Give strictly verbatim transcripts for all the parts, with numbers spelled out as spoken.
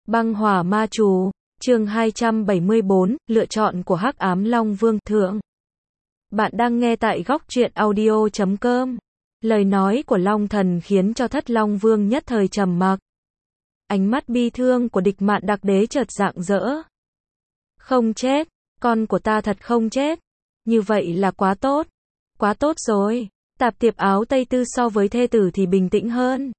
Băng hỏa ma trù, chương hai trăm bảy mươi bốn, lựa chọn của Hắc Ám Long Vương thượng. Bạn đang nghe tại góc truyện audio chấm com. Lời nói của Long Thần khiến cho Thất Long Vương nhất thời trầm mặc. Ánh mắt bi thương của Địch Mạn Đặc Đế chợt rạng rỡ. Không chết, con của ta thật không chết. Như vậy là quá tốt. Quá tốt rồi. Tạp Tiệp áo tây tư so với thê tử thì bình tĩnh hơn.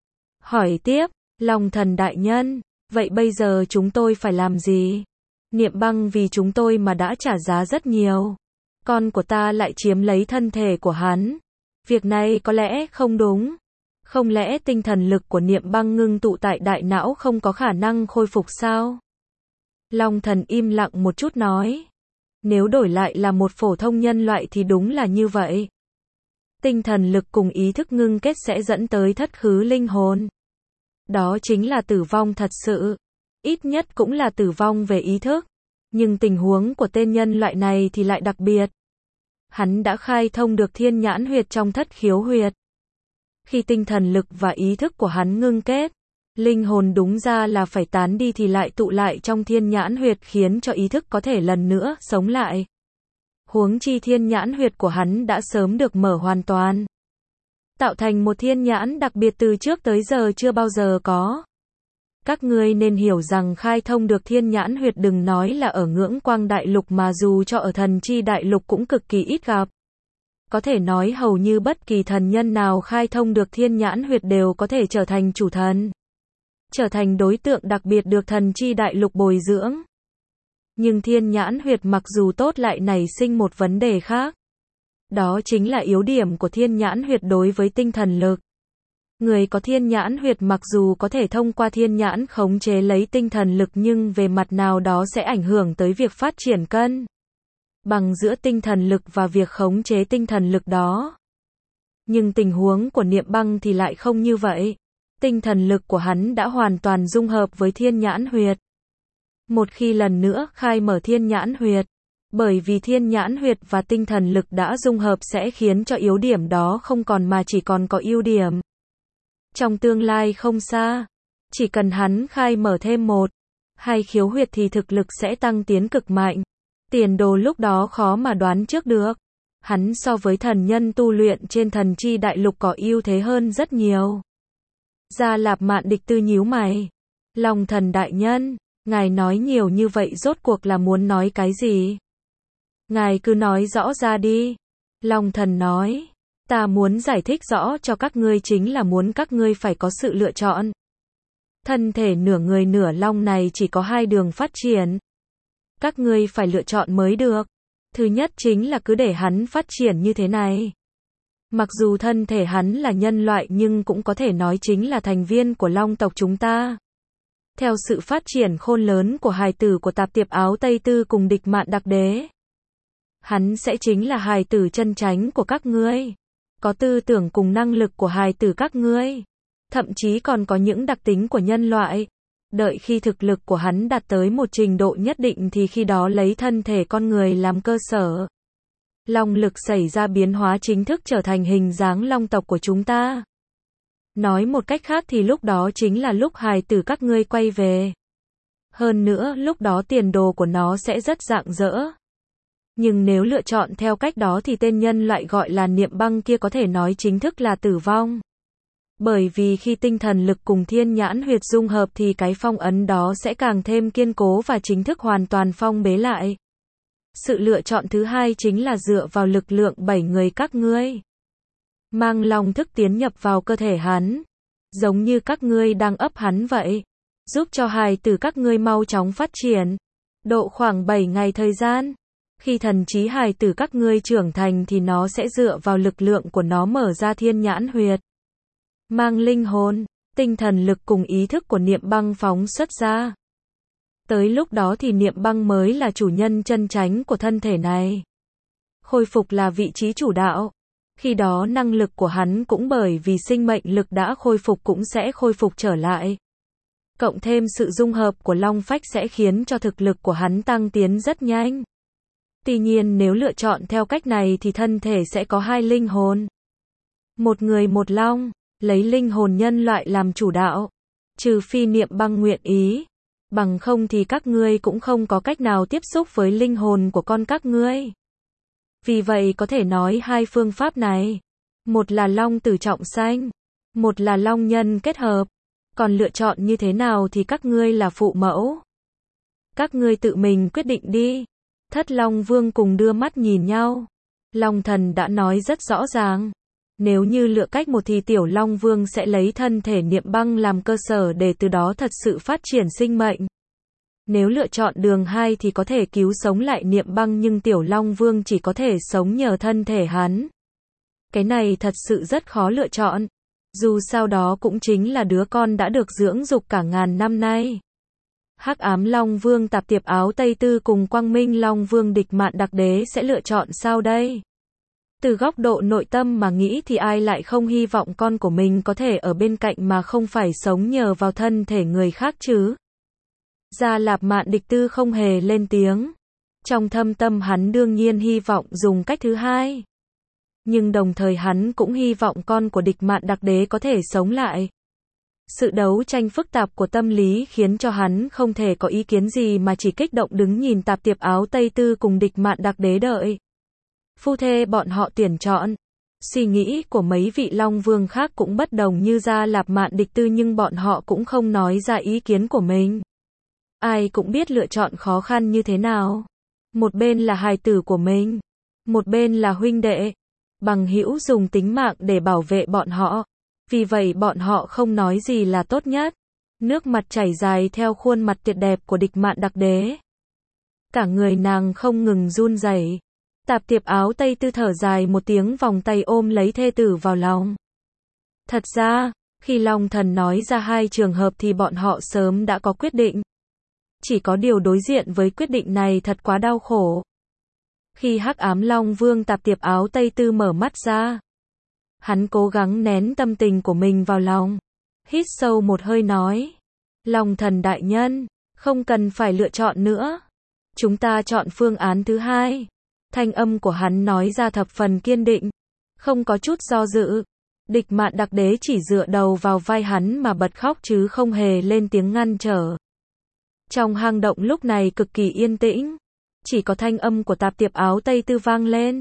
Hỏi tiếp, Long Thần đại nhân, vậy bây giờ chúng tôi phải làm gì? Niệm Băng vì chúng tôi mà đã trả giá rất nhiều. Con của ta lại chiếm lấy thân thể của hắn. Việc này có lẽ không đúng. Không lẽ tinh thần lực của Niệm Băng ngưng tụ tại đại não không có khả năng khôi phục sao? Long Thần im lặng một chút nói. Nếu đổi lại là một phổ thông nhân loại thì đúng là như vậy. Tinh thần lực cùng ý thức ngưng kết sẽ dẫn tới thất khứ linh hồn. Đó chính là tử vong thật sự. Ít nhất cũng là tử vong về ý thức. Nhưng tình huống của tên nhân loại này thì lại đặc biệt. Hắn đã khai thông được thiên nhãn huyệt trong thất khiếu huyệt. Khi tinh thần lực và ý thức của hắn ngưng kết, linh hồn đúng ra là phải tán đi thì lại tụ lại trong thiên nhãn huyệt khiến cho ý thức có thể lần nữa sống lại. Huống chi thiên nhãn huyệt của hắn đã sớm được mở hoàn toàn. Tạo thành một thiên nhãn đặc biệt từ trước tới giờ chưa bao giờ có. Các ngươi nên hiểu rằng khai thông được thiên nhãn huyệt đừng nói là ở ngưỡng quang đại lục mà dù cho ở thần chi đại lục cũng cực kỳ ít gặp. Có thể nói hầu như bất kỳ thần nhân nào khai thông được thiên nhãn huyệt đều có thể trở thành chủ thần. Trở thành đối tượng đặc biệt được thần chi đại lục bồi dưỡng. Nhưng thiên nhãn huyệt mặc dù tốt lại nảy sinh một vấn đề khác. Đó chính là yếu điểm của thiên nhãn huyệt đối với tinh thần lực. Người có thiên nhãn huyệt mặc dù có thể thông qua thiên nhãn khống chế lấy tinh thần lực nhưng về mặt nào đó sẽ ảnh hưởng tới việc phát triển cân bằng giữa tinh thần lực và việc khống chế tinh thần lực đó. Nhưng tình huống của Niệm Băng thì lại không như vậy. Tinh thần lực của hắn đã hoàn toàn dung hợp với thiên nhãn huyệt. Một khi lần nữa khai mở thiên nhãn huyệt, bởi vì thiên nhãn huyệt và tinh thần lực đã dung hợp sẽ khiến cho yếu điểm đó không còn mà chỉ còn có ưu điểm. Trong tương lai không xa, chỉ cần hắn khai mở thêm một, hai khiếu huyệt thì thực lực sẽ tăng tiến cực mạnh. Tiền đồ lúc đó khó mà đoán trước được. Hắn so với thần nhân tu luyện trên thần chi đại lục có ưu thế hơn rất nhiều. Gia Lạp Mạn Địch Tư nhíu mày. Long Thần đại nhân, ngài nói nhiều như vậy rốt cuộc là muốn nói cái gì? Ngài cứ nói rõ ra đi. Long Thần nói. Ta muốn giải thích rõ cho các ngươi chính là muốn các ngươi phải có sự lựa chọn. Thân thể nửa người nửa long này chỉ có hai đường phát triển. Các ngươi phải lựa chọn mới được. Thứ nhất chính là cứ để hắn phát triển như thế này. Mặc dù thân thể hắn là nhân loại nhưng cũng có thể nói chính là thành viên của long tộc chúng ta. Theo sự phát triển khôn lớn của hài tử của Tạp Tiệp áo tây tư cùng Địch Mạn Đặc Đế. Hắn sẽ chính là hài tử chân chánh của các ngươi. Có tư tưởng cùng năng lực của hài tử các ngươi. Thậm chí còn có những đặc tính của nhân loại. Đợi khi thực lực của hắn đạt tới một trình độ nhất định thì khi đó lấy thân thể con người làm cơ sở. Long lực xảy ra biến hóa chính thức trở thành hình dáng long tộc của chúng ta. Nói một cách khác thì lúc đó chính là lúc hài tử các ngươi quay về. Hơn nữa lúc đó tiền đồ của nó sẽ rất rạng rỡ. Nhưng nếu lựa chọn theo cách đó thì tên nhân loại gọi là Niệm Băng kia có thể nói chính thức là tử vong. Bởi vì khi tinh thần lực cùng thiên nhãn huyệt dung hợp thì cái phong ấn đó sẽ càng thêm kiên cố và chính thức hoàn toàn phong bế lại. Sự lựa chọn thứ hai chính là dựa vào lực lượng bảy người các ngươi. Mang long thức tiến nhập vào cơ thể hắn. Giống như các ngươi đang ấp hắn vậy. Giúp cho hài tử các ngươi mau chóng phát triển. Độ khoảng bảy ngày thời gian. Khi thần trí hài tử các ngươi trưởng thành thì nó sẽ dựa vào lực lượng của nó mở ra thiên nhãn huyệt. Mang linh hồn, tinh thần lực cùng ý thức của Niệm Băng phóng xuất ra. Tới lúc đó thì Niệm Băng mới là chủ nhân chân chánh của thân thể này. Khôi phục là vị trí chủ đạo. Khi đó năng lực của hắn cũng bởi vì sinh mệnh lực đã khôi phục cũng sẽ khôi phục trở lại. Cộng thêm sự dung hợp của long phách sẽ khiến cho thực lực của hắn tăng tiến rất nhanh. Tuy nhiên nếu lựa chọn theo cách này thì thân thể sẽ có hai linh hồn. Một người một long, lấy linh hồn nhân loại làm chủ đạo. Trừ phi Niệm Băng nguyện ý, Bằng không thì các ngươi cũng không có cách nào tiếp xúc với linh hồn của con các ngươi. Vì vậy có thể nói hai phương pháp này. Một là long tử trọng sanh. Một là long nhân kết hợp. Còn lựa chọn như thế nào thì các ngươi là phụ mẫu. Các ngươi tự mình quyết định đi. Thất Long Vương cùng đưa mắt nhìn nhau. Long Thần đã nói rất rõ ràng. Nếu như lựa cách một thì Tiểu Long Vương sẽ lấy thân thể Niệm Băng làm cơ sở để từ đó thật sự phát triển sinh mệnh. Nếu lựa chọn đường hai thì có thể cứu sống lại Niệm Băng nhưng Tiểu Long Vương chỉ có thể sống nhờ thân thể hắn. Cái này thật sự rất khó lựa chọn. Dù sao đó cũng chính là đứa con đã được dưỡng dục cả ngàn năm nay. Hắc Ám Long Vương Tạp Tiệp Áo Tây Tư cùng Quang Minh Long Vương Địch Mạn Đặc Đế sẽ lựa chọn sao đây? Từ góc độ nội tâm mà nghĩ thì ai lại không hy vọng con của mình có thể ở bên cạnh mà không phải sống nhờ vào thân thể người khác chứ? Gia Lạp Mạn Địch Tư không hề lên tiếng. Trong thâm tâm hắn đương nhiên hy vọng dùng cách thứ hai. Nhưng đồng thời hắn cũng hy vọng con của Địch Mạn Đặc Đế có thể sống lại. Sự đấu tranh phức tạp của tâm lý khiến cho hắn không thể có ý kiến gì mà chỉ kích động đứng nhìn Tạp Tiệp Áo Tây Tư cùng Địch Mạn Đặc Đế đợi phu thê bọn họ tuyển chọn. Suy nghĩ của mấy vị Long Vương khác cũng bất đồng như Gia Lạp Mạn Địch Tư nhưng bọn họ cũng không nói ra ý kiến của mình. Ai cũng biết lựa chọn khó khăn như thế nào. Một bên là hài tử của mình, một bên là huynh đệ, bằng hữu dùng tính mạng để bảo vệ bọn họ. Vì vậy bọn họ không nói gì là tốt nhất. Nước mặt chảy dài theo khuôn mặt tuyệt đẹp của Địch Mạn Đặc Đế. Cả người nàng không ngừng run rẩy. Tạp Tiệp Áo Tây Tư thở dài một tiếng vòng tay ôm lấy thê tử vào lòng. Thật ra, khi Long Thần nói ra hai trường hợp thì bọn họ sớm đã có quyết định. Chỉ có điều đối diện với quyết định này thật quá đau khổ. Khi Hắc Ám Long Vương Tạp Tiệp Áo Tây Tư mở mắt ra, hắn cố gắng nén tâm tình của mình vào lòng. Hít sâu một hơi nói. Long Thần đại nhân, không cần phải lựa chọn nữa. Chúng ta chọn phương án thứ hai. Thanh âm của hắn nói ra thập phần kiên định. Không có chút do dự. Địch Mạn Đặc Đế chỉ dựa đầu vào vai hắn mà bật khóc chứ không hề lên tiếng ngăn trở. Trong hang động lúc này cực kỳ yên tĩnh. Chỉ có thanh âm của Tạp Tiệp Áo Tây Tư vang lên.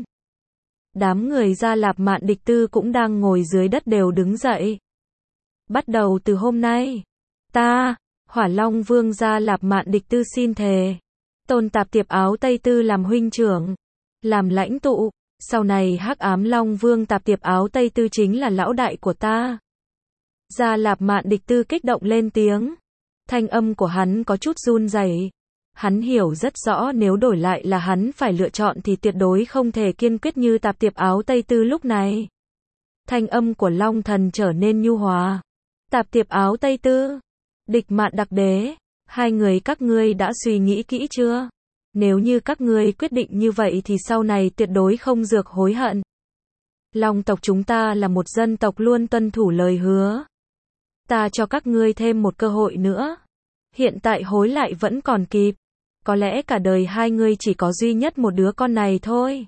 Đám người Gia Lạp Mạn Địch Tư cũng đang ngồi dưới đất đều đứng dậy. Bắt đầu từ hôm nay, ta, Hỏa Long Vương Gia Lạp Mạn Địch Tư xin thề, tôn Tạp Tiệp Áo Tây Tư làm huynh trưởng, làm lãnh tụ, sau này Hắc Ám Long Vương Tạp Tiệp Áo Tây Tư chính là lão đại của ta. Gia Lạp Mạn Địch Tư kích động lên tiếng. Thanh âm của hắn có chút run rẩy. Hắn hiểu rất rõ nếu đổi lại là hắn phải lựa chọn thì tuyệt đối không thể kiên quyết như Tạp Tiệp Áo Tây Tư lúc này. Thanh âm của Long Thần trở nên nhu hòa. Tạp Tiệp Áo Tây Tư, Địch Mạn Đặc Đế, hai người các ngươi đã suy nghĩ kỹ chưa? Nếu như các ngươi quyết định như vậy thì sau này tuyệt đối không dược hối hận. Long tộc chúng ta là một dân tộc luôn tuân thủ lời hứa. Ta cho các ngươi thêm một cơ hội nữa. Hiện tại hối lại vẫn còn kịp. Có lẽ cả đời hai ngươi chỉ có duy nhất một đứa con này thôi.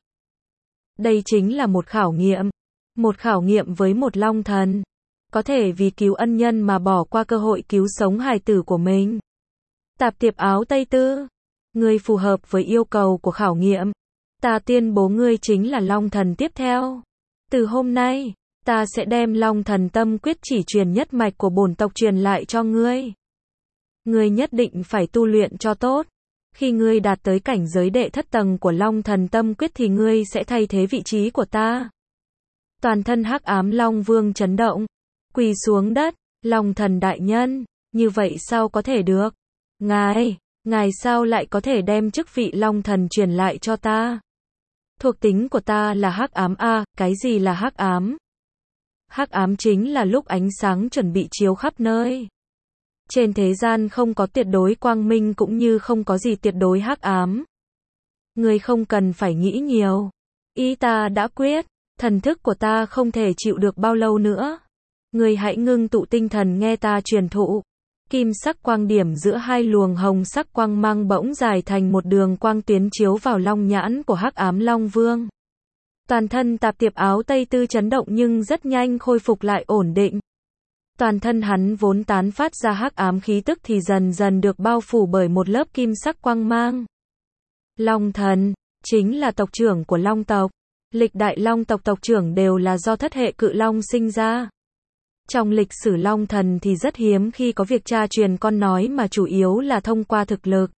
Đây chính là một khảo nghiệm. Một khảo nghiệm với một Long Thần. Có thể vì cứu ân nhân mà bỏ qua cơ hội cứu sống hài tử của mình. Tạp Tiệp Áo Tây Tư, ngươi phù hợp với yêu cầu của khảo nghiệm. Ta tuyên bố ngươi chính là Long Thần tiếp theo. Từ hôm nay, ta sẽ đem Long Thần tâm quyết chỉ truyền nhất mạch của bổn tộc truyền lại cho ngươi. Ngươi nhất định phải tu luyện cho tốt. Khi ngươi đạt tới cảnh giới đệ thất tầng của Long Thần tâm quyết thì ngươi sẽ thay thế vị trí của ta. Toàn thân Hắc Ám Long Vương chấn động, quỳ xuống đất. Long Thần đại nhân, như vậy sao có thể được? Ngài, ngài sao lại có thể đem chức vị Long Thần truyền lại cho ta? Thuộc tính của ta là Hắc Ám a, cái gì là Hắc Ám? Hắc ám chính là lúc ánh sáng chuẩn bị chiếu khắp nơi. Trên thế gian không có tuyệt đối quang minh cũng như không có gì tuyệt đối hắc ám. Ngươi không cần phải nghĩ nhiều. Ý ta đã quyết, thần thức của ta không thể chịu được bao lâu nữa. Ngươi hãy ngưng tụ tinh thần nghe ta truyền thụ. Kim sắc quang điểm giữa hai luồng hồng sắc quang mang bỗng dài thành một đường quang tuyến chiếu vào long nhãn của Hắc Ám Long Vương. Toàn thân Tạp Tiệp Áo Tây Tư chấn động nhưng rất nhanh khôi phục lại ổn định. Toàn thân hắn vốn tán phát ra hắc ám khí tức thì dần dần được bao phủ bởi một lớp kim sắc quang mang. Long thần, chính là tộc trưởng của Long tộc. Lịch đại Long tộc tộc trưởng đều là do thất hệ cự Long sinh ra. Trong lịch sử Long thần thì rất hiếm khi có việc cha truyền con nói mà chủ yếu là thông qua thực lực,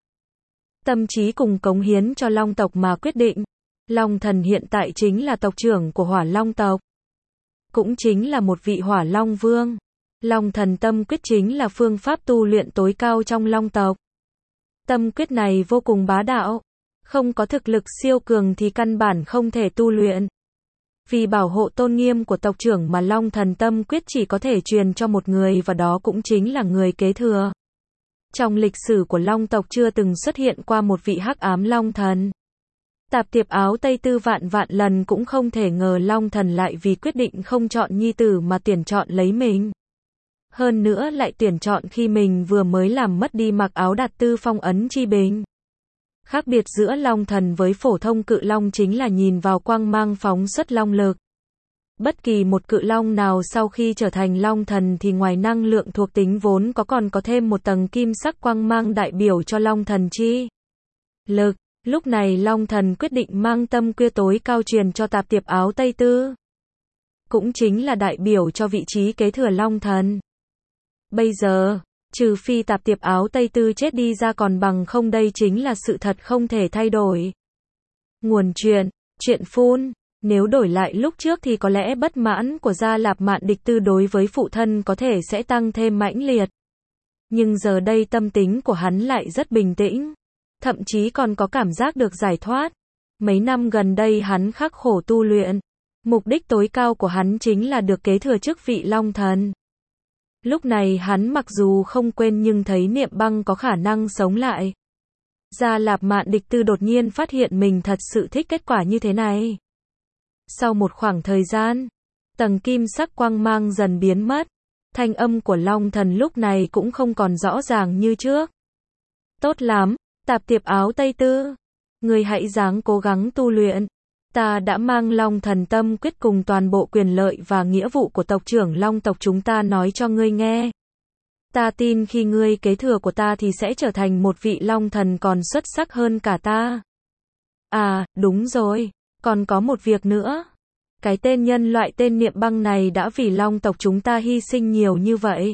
tâm trí cùng cống hiến cho Long tộc mà quyết định. Long thần hiện tại chính là tộc trưởng của Hỏa Long tộc, cũng chính là một vị Hỏa Long vương. Long thần tâm quyết chính là phương pháp tu luyện tối cao trong Long tộc. Tâm quyết này vô cùng bá đạo, không có thực lực siêu cường thì căn bản không thể tu luyện. Vì bảo hộ tôn nghiêm của tộc trưởng mà Long thần tâm quyết chỉ có thể truyền cho một người và đó cũng chính là người kế thừa. Trong lịch sử của Long tộc chưa từng xuất hiện qua một vị hắc ám Long thần. Tạp Tiệp Áo Tây Tư vạn vạn lần cũng không thể ngờ Long thần lại vì quyết định không chọn nhi tử mà tuyển chọn lấy mình. Hơn nữa lại tuyển chọn khi mình vừa mới làm mất đi mặc áo đạt tư phong ấn chi bình. Khác biệt giữa Long thần với phổ thông cự Long chính là nhìn vào quang mang phóng xuất Long lực. Bất kỳ một cự Long nào sau khi trở thành Long thần thì ngoài năng lượng thuộc tính vốn có còn có thêm một tầng kim sắc quang mang đại biểu cho Long thần chi lực. Lúc này Long thần quyết định mang tâm quyết tối cao truyền cho Tạp Tiệp Áo Tây Tư. Cũng chính là đại biểu cho vị trí kế thừa Long thần. Bây giờ, trừ phi Tạp Tiệp Áo Tây Tư chết đi ra còn bằng không đây chính là sự thật không thể thay đổi. Nguồn chuyện, chuyện phun, nếu đổi lại lúc trước thì có lẽ bất mãn của Gia Lạp Mạn Địch Tư đối với phụ thân có thể sẽ tăng thêm mãnh liệt. Nhưng giờ đây tâm tính của hắn lại rất bình tĩnh, thậm chí còn có cảm giác được giải thoát. Mấy năm gần đây hắn khắc khổ tu luyện, mục đích tối cao của hắn chính là được kế thừa chức vị Long thần. Lúc này hắn mặc dù không quên nhưng thấy Niệm Băng có khả năng sống lại. Gia Lạp Mạn Địch Tư đột nhiên phát hiện mình thật sự thích kết quả như thế này. Sau một khoảng thời gian, tầng kim sắc quang mang dần biến mất. Thanh âm của Long thần lúc này cũng không còn rõ ràng như trước. Tốt lắm, Tạp Tiệp Áo Tây Tư. Người hãy ráng cố gắng tu luyện. Ta đã mang Long thần tâm quyết cùng toàn bộ quyền lợi và nghĩa vụ của tộc trưởng Long tộc chúng ta nói cho ngươi nghe. Ta tin khi ngươi kế thừa của ta thì sẽ trở thành một vị Long thần còn xuất sắc hơn cả ta. À, đúng rồi, còn có một việc nữa. Cái tên nhân loại tên Niệm Băng này đã vì Long tộc chúng ta hy sinh nhiều như vậy.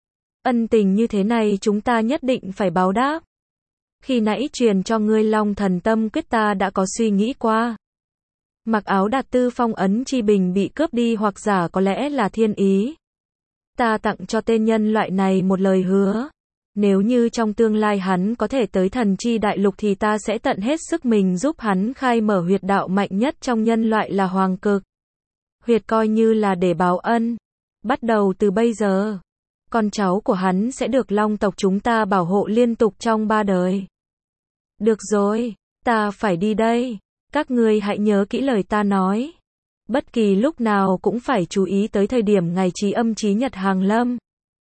Ân tình như thế này chúng ta nhất định phải báo đáp. Khi nãy truyền cho ngươi Long thần tâm quyết ta đã có suy nghĩ qua. Mặc áo đạt tư phong ấn chi bình bị cướp đi hoặc giả có lẽ là thiên ý. Ta tặng cho tên nhân loại này một lời hứa. Nếu như trong tương lai hắn có thể tới thần chi đại lục thì ta sẽ tận hết sức mình giúp hắn khai mở huyệt đạo mạnh nhất trong nhân loại là Hoàng Cực. Huyệt coi như là để báo ân. Bắt đầu từ bây giờ, con cháu của hắn sẽ được Long tộc chúng ta bảo hộ liên tục trong ba đời. Được rồi, ta phải đi đây. Các ngươi hãy nhớ kỹ lời ta nói. Bất kỳ lúc nào cũng phải chú ý tới thời điểm ngày chí âm chí nhật hàng lâm.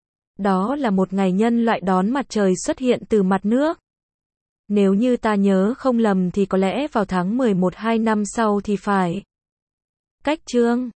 Đó là một ngày nhân loại đón mặt trời xuất hiện từ mặt nước. Nếu như ta nhớ không lầm thì có lẽ vào tháng mười một hai năm sau thì phải. Cách chương